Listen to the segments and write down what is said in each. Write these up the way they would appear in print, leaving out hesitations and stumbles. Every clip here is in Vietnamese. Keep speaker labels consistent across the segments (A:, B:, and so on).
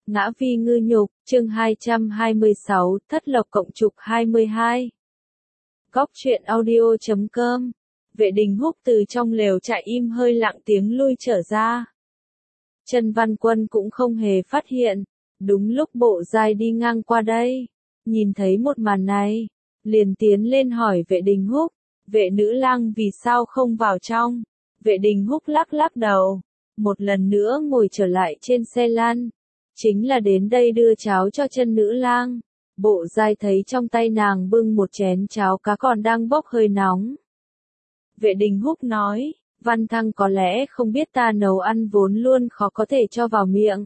A: Ngã vi ngư nhục, chương 226, thất lộc cộng trục 22. Góc truyện audio.com. Vệ Đình Húc từ trong lều trại im hơi lặng tiếng lui trở ra. Trân Văn Quân cũng không hề phát hiện. Đúng lúc Bộ Giai đi ngang qua đây, nhìn thấy một màn này, liền tiến lên hỏi Vệ Đình Húc, vệ nữ lang vì sao không vào trong. Vệ Đình Húc lắc lắc đầu, một lần nữa ngồi trở lại trên xe lăn. Chính là đến đây đưa cháo cho chân nữ lang. Bộ Giai thấy trong tay nàng bưng một chén cháo cá còn đang bốc hơi nóng. Vệ Đình Húc nói, Văn Thăng có lẽ không biết ta nấu ăn vốn luôn khó có thể cho vào miệng.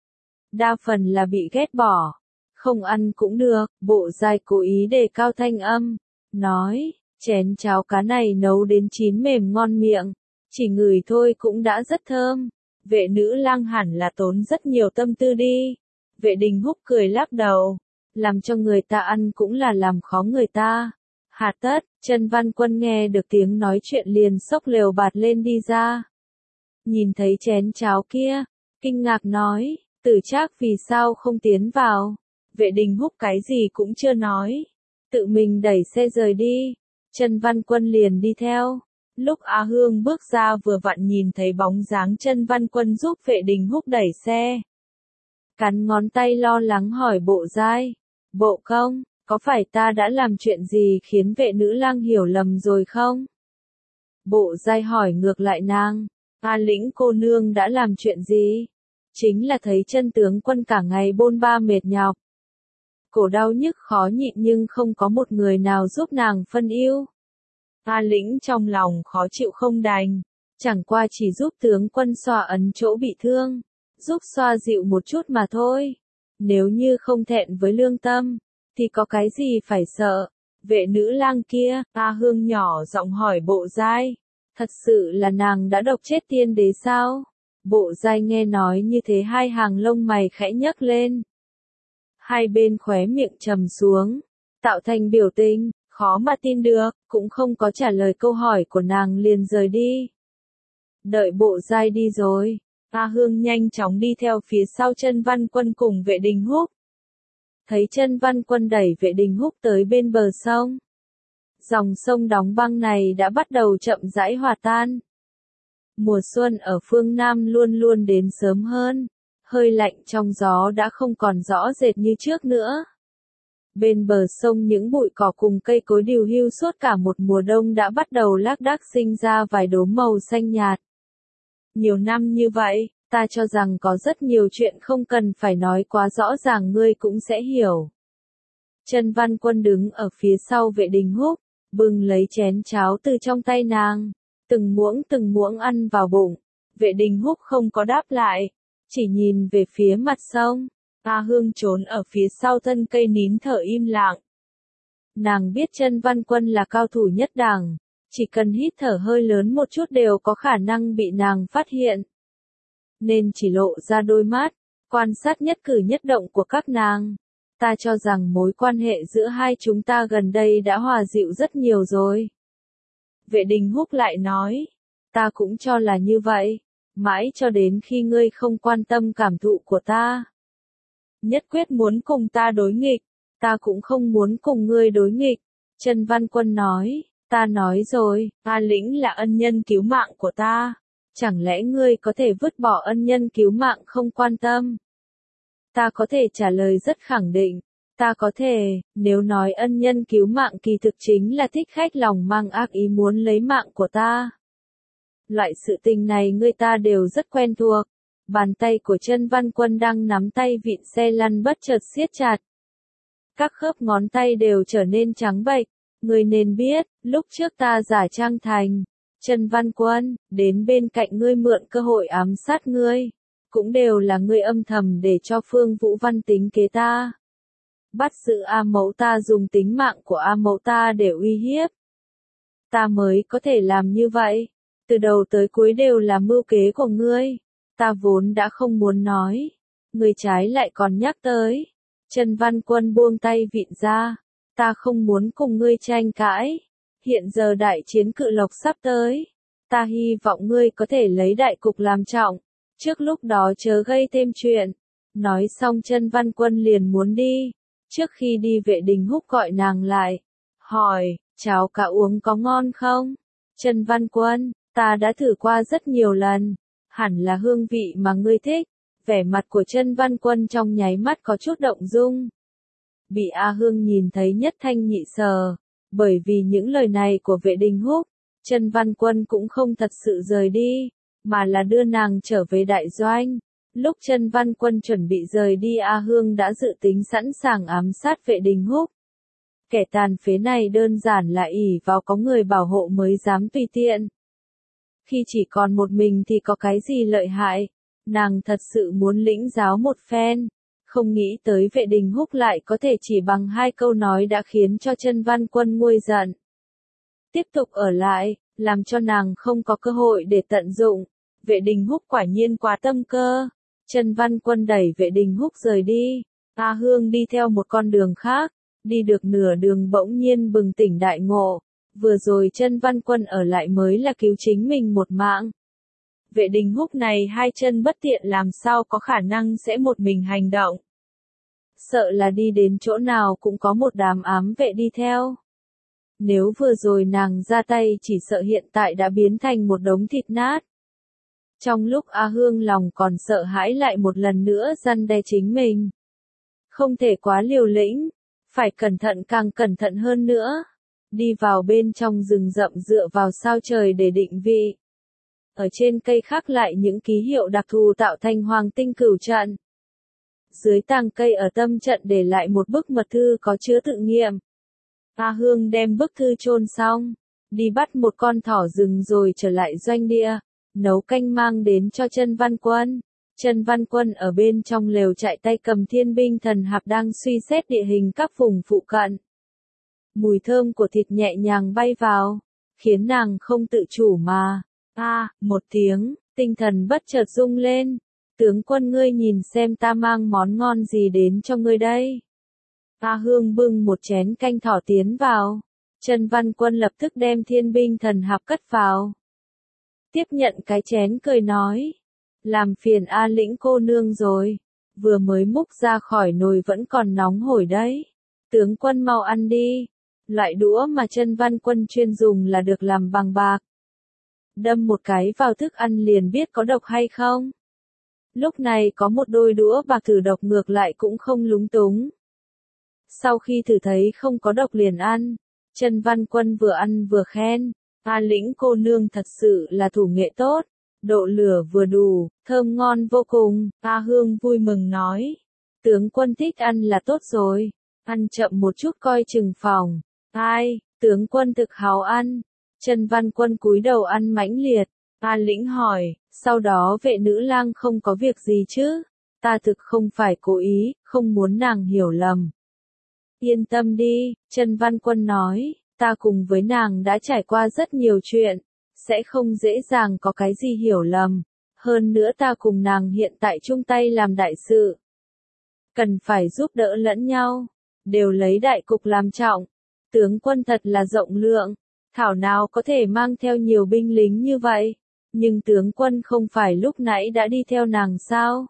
A: Đa phần là bị ghét bỏ. Không ăn cũng được. Bộ Giai cố ý đề cao thanh âm, nói, chén cháo cá này nấu đến chín mềm ngon miệng. Chỉ ngửi thôi cũng đã rất thơm. Vệ nữ lang hẳn là tốn rất nhiều tâm tư đi. Vệ Đình Húc cười lắc đầu. Làm cho người ta ăn cũng là làm khó người ta. Hà tất, Trân Văn Quân nghe được tiếng nói chuyện liền xốc lều bạt lên đi ra. Nhìn thấy chén cháo kia, kinh ngạc nói, Tử Trác vì sao không tiến vào. Vệ Đình Húc cái gì cũng chưa nói. Tự mình đẩy xe rời đi. Trân Văn Quân liền đi theo. Lúc A Hương bước ra vừa vặn nhìn thấy bóng dáng Trân Văn Quân giúp Vệ Đình Húc đẩy xe. Cắn ngón tay lo lắng hỏi Bộ Giai, Bộ công, có phải ta đã làm chuyện gì khiến vệ nữ lang hiểu lầm rồi không? Bộ Giai hỏi ngược lại nàng, A Lĩnh cô nương đã làm chuyện gì? Chính là thấy Trân tướng quân cả ngày bôn ba mệt nhọc. Cổ đau nhức khó nhịn nhưng không có một người nào giúp nàng phân ưu. A Lĩnh trong lòng khó chịu không đành, chẳng qua chỉ giúp tướng quân xoa ấn chỗ bị thương, giúp xoa dịu một chút mà thôi. Nếu như không thẹn với lương tâm, thì có cái gì phải sợ. Vệ nữ lang kia, A Hương nhỏ giọng hỏi Bộ Giai, thật sự là nàng đã độc chết tiên đế sao? Bộ Giai nghe nói như thế hai hàng lông mày khẽ nhấc lên. Hai bên khóe miệng trầm xuống, tạo thành biểu tình, khó mà tin được, cũng không có trả lời câu hỏi của nàng liền rời đi. Đợi Bộ Giai đi rồi, A Hương nhanh chóng đi theo phía sau Trân Văn Quân cùng Vệ Đình Húc. Thấy Trân Văn Quân đẩy Vệ Đình Húc tới bên bờ sông. Dòng sông đóng băng này đã bắt đầu chậm rãi hòa tan. Mùa xuân ở phương Nam luôn luôn đến sớm hơn, hơi lạnh trong gió đã không còn rõ rệt như trước nữa. Bên bờ sông những bụi cỏ cùng cây cối điều hưu suốt cả một mùa đông đã bắt đầu lác đác sinh ra vài đốm màu xanh nhạt. Nhiều năm như vậy, ta cho rằng có rất nhiều chuyện không cần phải nói quá rõ ràng ngươi cũng sẽ hiểu. Trân Văn Quân đứng ở phía sau Vệ Đình Húc, bưng lấy chén cháo từ trong tay nàng, từng muỗng ăn vào bụng. Vệ Đình Húc không có đáp lại, chỉ nhìn về phía mặt sông. A Hương trốn ở phía sau thân cây nín thở im lặng. Nàng biết Trân Văn Quân là cao thủ nhất đẳng, chỉ cần hít thở hơi lớn một chút đều có khả năng bị nàng phát hiện. Nên chỉ lộ ra đôi mắt, quan sát nhất cử nhất động của các nàng. Ta cho rằng mối quan hệ giữa hai chúng ta gần đây đã hòa dịu rất nhiều rồi. Vệ Đình Húc lại nói, ta cũng cho là như vậy, mãi cho đến khi ngươi không quan tâm cảm thụ của ta. Nhất quyết muốn cùng ta đối nghịch, ta cũng không muốn cùng ngươi đối nghịch. Trân Văn Quân nói, ta nói rồi, A Lĩnh là ân nhân cứu mạng của ta. Chẳng lẽ ngươi có thể vứt bỏ ân nhân cứu mạng không quan tâm? Ta có thể trả lời rất khẳng định. Ta có thể, nếu nói ân nhân cứu mạng kỳ thực chính là thích khách lòng mang ác ý muốn lấy mạng của ta. Loại sự tình này người ta đều rất quen thuộc. Bàn tay của Trân Văn Quân đang nắm tay vịn xe lăn bất chợt siết chặt. Các khớp ngón tay đều trở nên trắng bệch. Ngươi nên biết, lúc trước ta giả trang thành Trân Văn Quân, đến bên cạnh ngươi mượn cơ hội ám sát ngươi. Cũng đều là ngươi âm thầm để cho Phương Vũ Văn tính kế ta. Bắt giữ A Mẫu ta dùng tính mạng của A Mẫu ta để uy hiếp. Ta mới có thể làm như vậy. Từ đầu tới cuối đều là mưu kế của ngươi. Ta vốn đã không muốn nói. Ngươi trái lại còn nhắc tới. Trân Văn Quân buông tay vịn ra. Ta không muốn cùng ngươi tranh cãi. Hiện giờ đại chiến Cự Lộc sắp tới. Ta hy vọng ngươi có thể lấy đại cục làm trọng. Trước lúc đó chớ gây thêm chuyện. Nói xong Chân Văn Quân liền muốn đi. Trước khi đi Vệ Đình Húc gọi nàng lại. Hỏi, cháo cá uống có ngon không? Chân Văn Quân, ta đã thử qua rất nhiều lần. Hẳn là hương vị mà ngươi thích. Vẻ mặt của Chân Văn Quân trong nháy mắt có chút động dung. Bị A Hương nhìn thấy nhất thanh nhị sở. Bởi vì những lời này của Vệ Đình Húc, Chân Văn Quân cũng không thật sự rời đi, mà là đưa nàng trở về đại doanh. Lúc Chân Văn Quân chuẩn bị rời đi, A Hương đã dự tính sẵn sàng ám sát Vệ Đình Húc. Kẻ tàn phế này đơn giản là ỷ vào có người bảo hộ mới dám tùy tiện. Khi chỉ còn một mình thì có cái gì lợi hại, nàng thật sự muốn lĩnh giáo một phen. Không nghĩ tới Vệ Đình Húc lại có thể chỉ bằng 2 câu nói đã khiến cho Chân Văn Quân nguôi giận. Tiếp tục ở lại, làm cho nàng không có cơ hội để tận dụng. Vệ Đình Húc quả nhiên quá tâm cơ. Chân Văn Quân đẩy Vệ Đình Húc rời đi. A Hương đi theo một con đường khác. Đi được nửa đường bỗng nhiên bừng tỉnh đại ngộ. Vừa rồi Chân Văn Quân ở lại mới là cứu chính mình một mạng. Vệ Đình Húc này 2 chân bất tiện làm sao có khả năng sẽ một mình hành động. Sợ là đi đến chỗ nào cũng có một đám ám vệ đi theo. Nếu vừa rồi nàng ra tay chỉ sợ hiện tại đã biến thành một đống thịt nát. Trong lúc A Hương lòng còn sợ hãi lại một lần nữa răn đe chính mình. Không thể quá liều lĩnh, phải cẩn thận càng cẩn thận hơn nữa. Đi vào bên trong rừng rậm dựa vào sao trời để định vị. Ở trên cây khắc lại những ký hiệu đặc thù tạo thành hoàng tinh cửu trận. Dưới tàng cây ở tâm trận để lại một bức mật thư có chứa tự nghiệm. A Hương đem bức thư chôn xong, đi bắt một con thỏ rừng rồi trở lại doanh địa, nấu canh mang đến cho Chân Văn Quân. Chân Văn Quân ở bên trong lều trại tay cầm thiên binh thần hạp đang suy xét địa hình các vùng phụ cận. Mùi thơm của thịt nhẹ nhàng bay vào, khiến nàng không tự chủ mà. Một tiếng, tinh thần bất chợt rung lên. Tướng quân ngươi nhìn xem ta mang món ngon gì đến cho ngươi đây. A Hương bưng một chén canh thỏ tiến vào. Chân Văn Quân lập tức đem thiên binh thần hạp cất vào. Tiếp nhận cái chén cười nói. Làm phiền A Lĩnh cô nương rồi. Vừa mới múc ra khỏi nồi vẫn còn nóng hổi đấy. Tướng quân mau ăn đi. Loại đũa mà Chân Văn Quân chuyên dùng là được làm bằng bạc. Đâm một cái vào thức ăn liền biết có độc hay không. Lúc này có một đôi đũa bạc thử độc ngược lại cũng không lúng túng. Sau khi thử thấy không có độc liền ăn, Chân Văn Quân vừa ăn vừa khen. A Lĩnh cô nương thật sự là thủ nghệ tốt, độ lửa vừa đủ, thơm ngon vô cùng. A Hương vui mừng nói. Tướng quân thích ăn là tốt rồi, ăn chậm một chút coi chừng phòng. Ai, tướng quân thực háo ăn. Chân Văn Quân cúi đầu ăn mãnh liệt. A Lĩnh hỏi, sau đó Vệ nữ lang không có việc gì chứ? Ta thực không phải cố ý, không muốn nàng hiểu lầm. Yên tâm đi, Chân Văn Quân nói, ta cùng với nàng đã trải qua rất nhiều chuyện, sẽ không dễ dàng có cái gì hiểu lầm. Hơn nữa ta cùng nàng hiện tại chung tay làm đại sự. Cần phải giúp đỡ lẫn nhau, đều lấy đại cục làm trọng. Tướng quân thật là rộng lượng, thảo nào có thể mang theo nhiều binh lính như vậy. Nhưng tướng quân không phải lúc nãy đã đi theo nàng sao?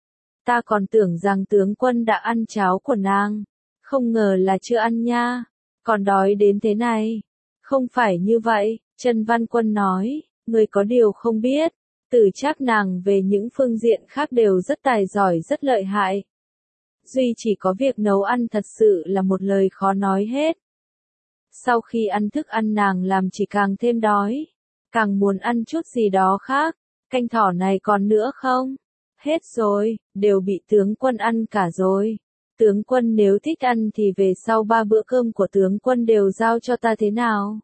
A: Ta còn tưởng rằng tướng quân đã ăn cháo của nàng. Không ngờ là chưa ăn nha. Còn đói đến thế này. Không phải như vậy, Chân Văn Quân nói. Người có điều không biết. Tử Trác nàng về những phương diện khác đều rất tài giỏi rất lợi hại. Duy chỉ có việc nấu ăn thật sự là một lời khó nói hết. Sau khi ăn thức ăn nàng làm chỉ càng thêm đói. Càng muốn ăn chút gì đó khác. Canh thỏ này còn nữa không? Hết rồi, đều bị tướng quân ăn cả rồi. Tướng quân nếu thích ăn thì về sau 3 bữa cơm của tướng quân đều giao cho ta thế nào?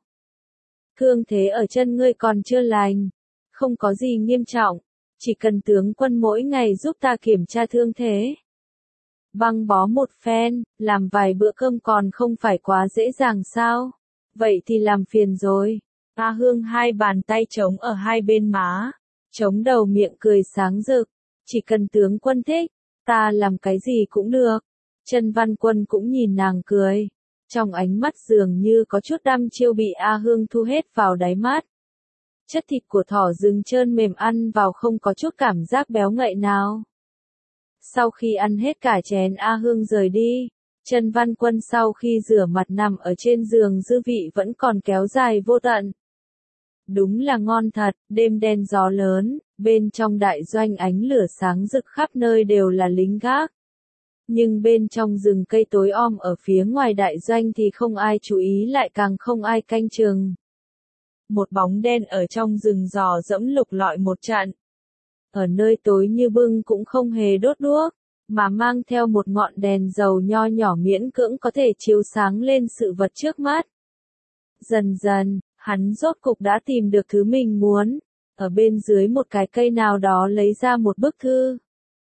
A: Thương thế ở chân ngươi còn chưa lành. Không có gì nghiêm trọng. Chỉ cần tướng quân mỗi ngày giúp ta kiểm tra thương thế. Băng bó một phen, làm vài bữa cơm còn không phải quá dễ dàng sao? Vậy thì làm phiền rồi. A Hương 2 bàn tay trống ở 2 bên má. Chống đầu miệng cười sáng rực. Chỉ cần tướng quân thích, ta làm cái gì cũng được. Chân Văn Quân cũng nhìn nàng cười. Trong ánh mắt dường như có chút đăm chiêu bị A Hương thu hết vào đáy mắt. Chất thịt của thỏ rừng trơn mềm ăn vào không có chút cảm giác béo ngậy nào. Sau khi ăn hết cả chén, A Hương rời đi. Trần Văn Quân sau khi rửa mặt nằm ở trên giường, dư vị vẫn còn kéo dài vô tận. Đúng là ngon thật, đêm đen gió lớn, bên trong đại doanh ánh lửa sáng rực khắp nơi đều là lính gác. Nhưng bên trong rừng cây tối om ở phía ngoài đại doanh thì không ai chú ý, lại càng không ai canh chừng. Một bóng đen ở trong rừng dò dẫm lục lọi một trận. Ở nơi tối như bưng cũng không hề đốt đuốc, mà mang theo một ngọn đèn dầu nho nhỏ miễn cưỡng có thể chiếu sáng lên sự vật trước mắt. Dần dần, hắn rốt cục đã tìm được thứ mình muốn, ở bên dưới một cái cây nào đó lấy ra một bức thư.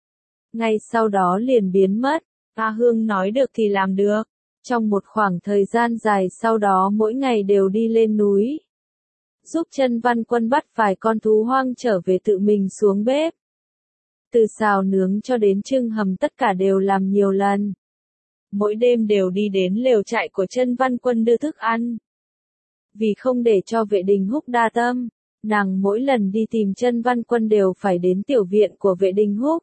A: Ngay sau đó liền biến mất. A Hương nói được thì làm được. Trong một khoảng thời gian dài sau đó mỗi ngày đều đi lên núi, giúp Trần Văn Quân bắt vài con thú hoang trở về tự mình xuống bếp. Từ xào nướng cho đến trưng hầm tất cả đều làm nhiều lần. Mỗi đêm đều đi đến lều trại của Trần Văn Quân đưa thức ăn. Vì không để cho Vệ Đình Húc đa tâm, nàng mỗi lần đi tìm Trần Văn Quân đều phải đến tiểu viện của Vệ Đình Húc.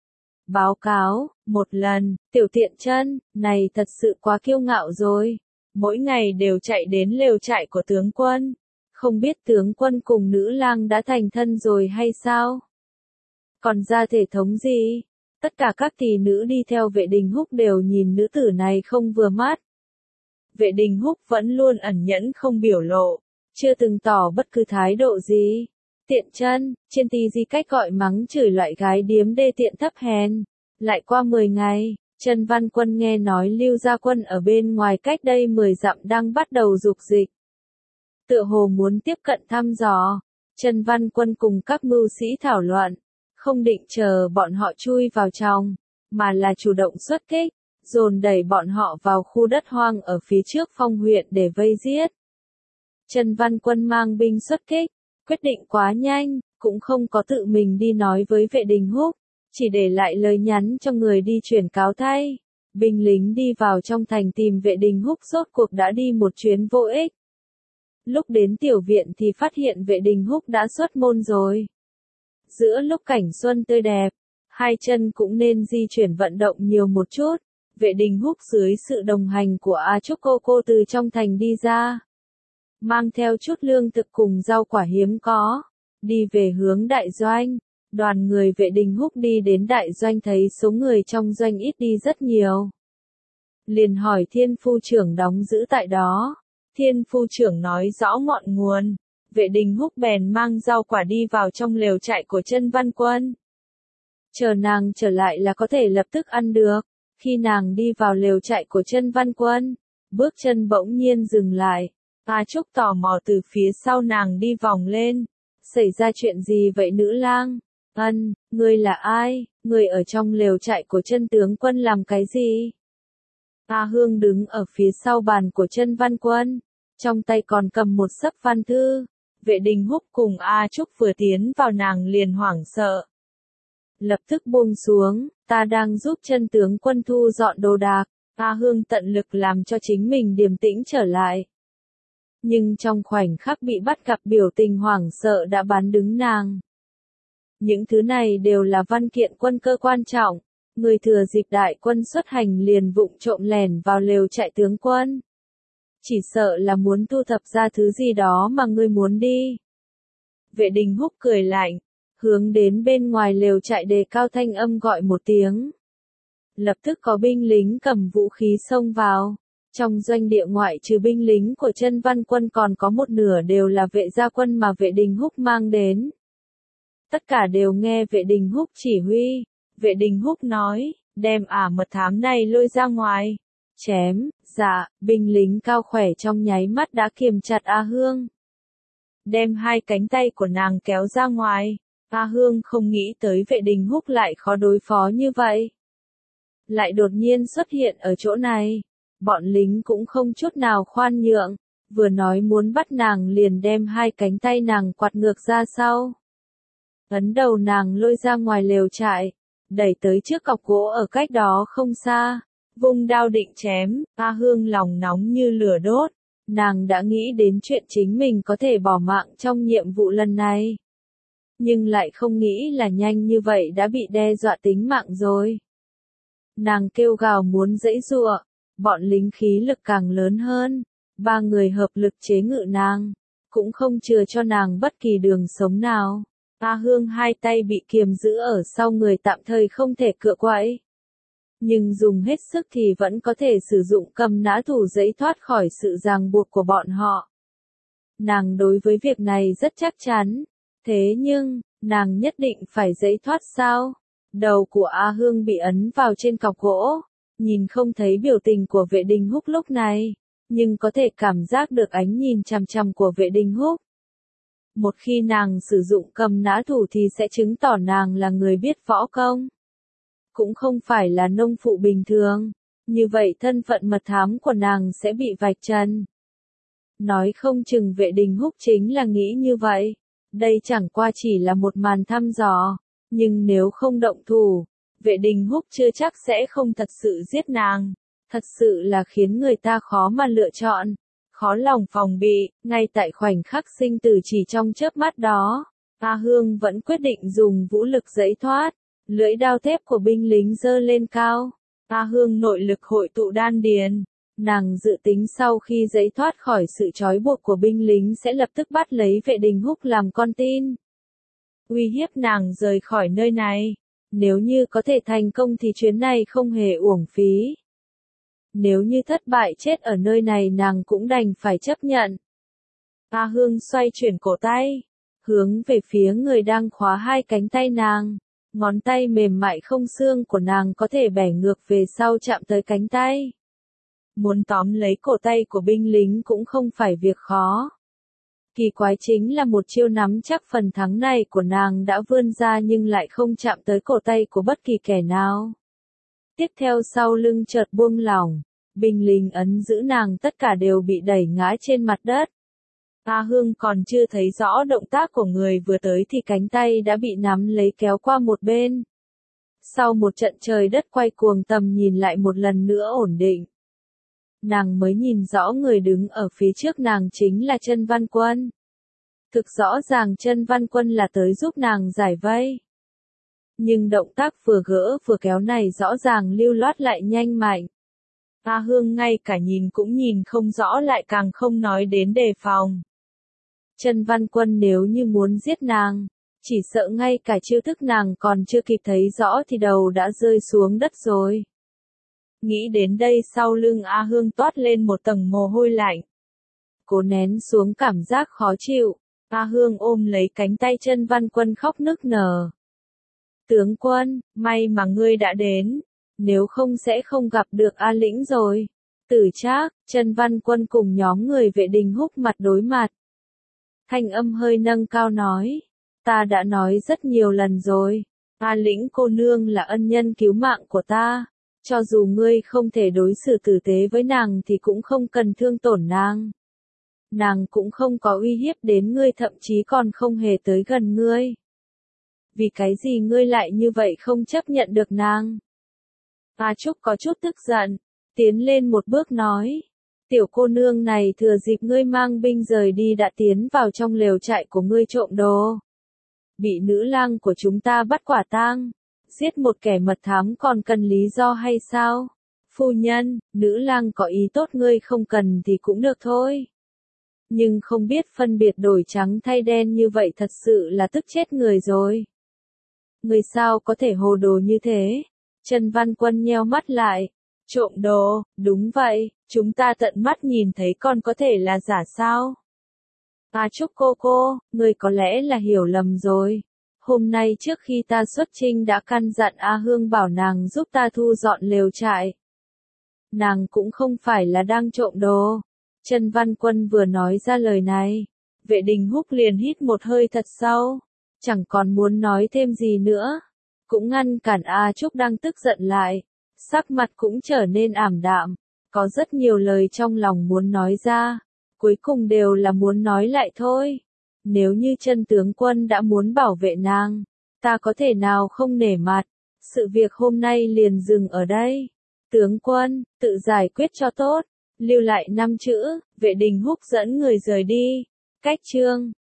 A: Báo cáo, một lần, tiểu tiện chân, này thật sự quá kiêu ngạo rồi. Mỗi ngày đều chạy đến lều trại của tướng quân. Không biết tướng quân cùng nữ lang đã thành thân rồi hay sao? Còn ra thể thống gì? Tất cả các tỷ nữ đi theo Vệ Đình Húc đều nhìn nữ tử này không vừa mắt. Vệ Đình Húc vẫn luôn ẩn nhẫn không biểu lộ, chưa từng tỏ bất cứ thái độ gì. Tiện chân, trên tí gì cách gọi mắng chửi loại gái điếm đê tiện thấp hèn. Lại qua 10 ngày, Trần Văn Quân nghe nói Lưu Gia Quân ở bên ngoài cách đây 10 dặm đang bắt đầu dục dịch. Tựa hồ muốn tiếp cận thăm dò. Trần Văn Quân cùng các mưu sĩ thảo luận, không định chờ bọn họ chui vào trong, mà là chủ động xuất kích, dồn đẩy bọn họ vào khu đất hoang ở phía trước Phong huyện để vây giết. Trần Văn Quân mang binh xuất kích, quyết định quá nhanh, cũng không có tự mình đi nói với Vệ Đình Húc, chỉ để lại lời nhắn cho người đi chuyển cáo thay. Binh lính đi vào trong thành tìm Vệ Đình Húc rốt cuộc đã đi một chuyến vô ích. Lúc đến tiểu viện thì phát hiện Vệ Đình Húc đã xuất môn rồi. Giữa lúc cảnh xuân tươi đẹp, hai chân cũng nên di chuyển vận động nhiều một chút. Vệ Đình Húc dưới sự đồng hành của A Trúc cô từ trong thành đi ra, mang theo chút lương thực cùng rau quả hiếm có, đi về hướng đại doanh. Đoàn người Vệ Đình Húc đi đến đại doanh thấy số người trong doanh ít đi rất nhiều. Liền hỏi Thiên phu trưởng đóng giữ tại đó. Thiên phu trưởng nói rõ ngọn nguồn. Vệ Đình Húc bèn mang rau quả đi vào trong lều trại của Trần Văn Quân. Chờ nàng trở lại là có thể lập tức ăn được. Khi nàng đi vào lều trại của Trần Văn Quân, bước chân bỗng nhiên dừng lại. A Trúc tò mò từ phía sau nàng đi vòng lên. Xảy ra chuyện gì vậy nữ lang? Ngươi là ai? Ngươi ở trong lều trại của Trần tướng quân làm cái gì? A Hương đứng ở phía sau bàn của Trần Văn Quân, trong tay còn cầm một xấp văn thư. Vệ Đình Húc cùng A Trúc vừa tiến vào nàng liền hoảng sợ. Lập tức buông xuống, ta đang giúp Trần tướng quân thu dọn đồ đạc. A Hương tận lực làm cho chính mình điềm tĩnh trở lại. Nhưng trong khoảnh khắc bị bắt gặp biểu tình hoảng sợ đã bán đứng nàng. Những thứ này đều là văn kiện quân cơ quan trọng. Người thừa dịp đại quân xuất hành liền vụng trộm lẻn vào lều trại tướng quân. Chỉ sợ là muốn thu thập ra thứ gì đó mà ngươi muốn đi. Vệ Đình Húc cười lạnh, hướng đến bên ngoài lều trại đề cao thanh âm gọi một tiếng. Lập tức có binh lính cầm vũ khí xông vào. Trong doanh địa ngoại trừ binh lính của Trần Văn Quân còn có một nửa đều là vệ gia quân mà Vệ Đình Húc mang đến. Tất cả đều nghe Vệ Đình Húc chỉ huy. Vệ Đình Húc nói, đem mật thám này lôi ra ngoài. Chém, dạ, binh lính cao khỏe trong nháy mắt đã kiềm chặt A Hương. Đem hai cánh tay của nàng kéo ra ngoài. A Hương không nghĩ tới Vệ Đình Húc lại khó đối phó như vậy. Lại đột nhiên xuất hiện ở chỗ này. Bọn lính cũng không chút nào khoan nhượng. Vừa nói muốn bắt nàng liền đem hai cánh tay nàng quạt ngược ra sau. Ấn đầu nàng lôi ra ngoài lều trại. Đẩy tới trước cọc gỗ ở cách đó không xa. Vung đao định chém. A Hương lòng nóng như lửa đốt. Nàng đã nghĩ đến chuyện chính mình có thể bỏ mạng trong nhiệm vụ lần này. Nhưng lại không nghĩ là nhanh như vậy đã bị đe dọa tính mạng rồi. Nàng kêu gào muốn giãy giụa, bọn lính khí lực càng lớn hơn, ba người hợp lực chế ngự nàng, cũng không chừa cho nàng bất kỳ đường sống nào. A Hương hai tay bị kiềm giữ ở sau người tạm thời không thể cựa quậy. Nhưng dùng hết sức thì vẫn có thể sử dụng cầm nã thủ giãy thoát khỏi sự ràng buộc của bọn họ. Nàng đối với việc này rất chắc chắn, thế nhưng, nàng nhất định phải giãy thoát sao? Đầu của A Hương bị ấn vào trên cọc gỗ, nhìn không thấy biểu tình của Vệ Đình Húc lúc này, nhưng có thể cảm giác được ánh nhìn chằm chằm của Vệ Đình Húc. Một khi nàng sử dụng cầm nã thủ thì sẽ chứng tỏ nàng là người biết võ công. Cũng không phải là nông phụ bình thường, như vậy thân phận mật thám của nàng sẽ bị vạch trần. Nói không chừng Vệ Đình Húc chính là nghĩ như vậy, đây chẳng qua chỉ là một màn thăm dò, nhưng nếu không động thủ, Vệ Đình Húc chưa chắc sẽ không thật sự giết nàng, thật sự là khiến người ta khó mà lựa chọn, khó lòng phòng bị. Ngay tại khoảnh khắc sinh tử chỉ trong chớp mắt đó, A Hương vẫn quyết định dùng vũ lực giãy thoát, lưỡi đao thép của binh lính giơ lên cao. A Hương nội lực hội tụ đan điền, nàng dự tính sau khi giãy thoát khỏi sự trói buộc của binh lính sẽ lập tức bắt lấy Vệ Đình Húc làm con tin, uy hiếp nàng rời khỏi nơi này. Nếu như có thể thành công thì chuyến này không hề uổng phí. Nếu như thất bại chết ở nơi này nàng cũng đành phải chấp nhận. A Hương xoay chuyển cổ tay, hướng về phía người đang khóa hai cánh tay nàng. Ngón tay mềm mại không xương của nàng có thể bẻ ngược về sau chạm tới cánh tay. Muốn tóm lấy cổ tay của binh lính cũng không phải việc khó. Kỳ quái chính là một chiêu nắm chắc phần thắng này của nàng đã vươn ra nhưng lại không chạm tới cổ tay của bất kỳ kẻ nào. Tiếp theo sau lưng chợt buông lỏng, binh lính ấn giữ nàng tất cả đều bị đẩy ngã trên mặt đất. A Hương còn chưa thấy rõ động tác của người vừa tới thì cánh tay đã bị nắm lấy kéo qua một bên. Sau một trận trời đất quay cuồng tầm nhìn lại một lần nữa ổn định, nàng mới nhìn rõ người đứng ở phía trước nàng chính là Chân Văn Quân. Thực rõ ràng Chân Văn Quân là tới giúp nàng giải vây. Nhưng động tác vừa gỡ vừa kéo này rõ ràng lưu loát lại nhanh mạnh. A Hương ngay cả nhìn cũng nhìn không rõ lại càng không nói đến đề phòng. Chân Văn Quân nếu như muốn giết nàng, chỉ sợ ngay cả chiêu thức nàng còn chưa kịp thấy rõ thì đầu đã rơi xuống đất rồi. Nghĩ đến đây sau lưng A Hương toát lên một tầng mồ hôi lạnh. Cố nén xuống cảm giác khó chịu, A Hương ôm lấy cánh tay Chân Văn Quân khóc nức nở. Tướng quân, may mà ngươi đã đến, nếu không sẽ không gặp được A Lĩnh rồi. Tử Trác, Chân Văn Quân cùng nhóm người Vệ Đình Húc mặt đối mặt. Thanh âm hơi nâng cao nói, ta đã nói rất nhiều lần rồi, A Lĩnh cô nương là ân nhân cứu mạng của ta, cho dù ngươi không thể đối xử tử tế với nàng thì cũng không cần thương tổn nàng. Nàng cũng không có uy hiếp đến ngươi, thậm chí còn không hề tới gần ngươi. Vì cái gì ngươi lại như vậy không chấp nhận được nàng? A Trúc có chút tức giận, tiến lên một bước nói, tiểu cô nương này thừa dịp ngươi mang binh rời đi đã tiến vào trong lều trại của ngươi trộm đồ. Bị nữ lang của chúng ta bắt quả tang, giết một kẻ mật thám còn cần lý do hay sao? Phu nhân, nữ lang có ý tốt, ngươi không cần thì cũng được thôi. Nhưng không biết phân biệt đổi trắng thay đen như vậy thật sự là tức chết người rồi. Người sao có thể hồ đồ như thế? Chân Văn Quân nheo mắt lại. Trộm đồ, đúng vậy, chúng ta tận mắt nhìn thấy, còn có thể là giả sao? A Trúc cô, người có lẽ là hiểu lầm rồi. Hôm nay trước khi ta xuất chinh đã căn dặn A Hương bảo nàng giúp ta thu dọn lều trại. Nàng cũng không phải là đang trộm đồ. Chân Văn Quân vừa nói ra lời này, Vệ Đình Húc liền hít một hơi thật sâu, chẳng còn muốn nói thêm gì nữa, cũng ngăn cản A Trúc đang tức giận lại, sắc mặt cũng trở nên ảm đạm, có rất nhiều lời trong lòng muốn nói ra, cuối cùng đều là muốn nói lại thôi. Nếu như Chân tướng quân đã muốn bảo vệ nàng, ta có thể nào không nể mặt, sự việc hôm nay liền dừng ở đây. Tướng quân, tự giải quyết cho tốt. Lưu lại 5 chữ, Vệ Đình Húc dẫn người rời đi. Cách chương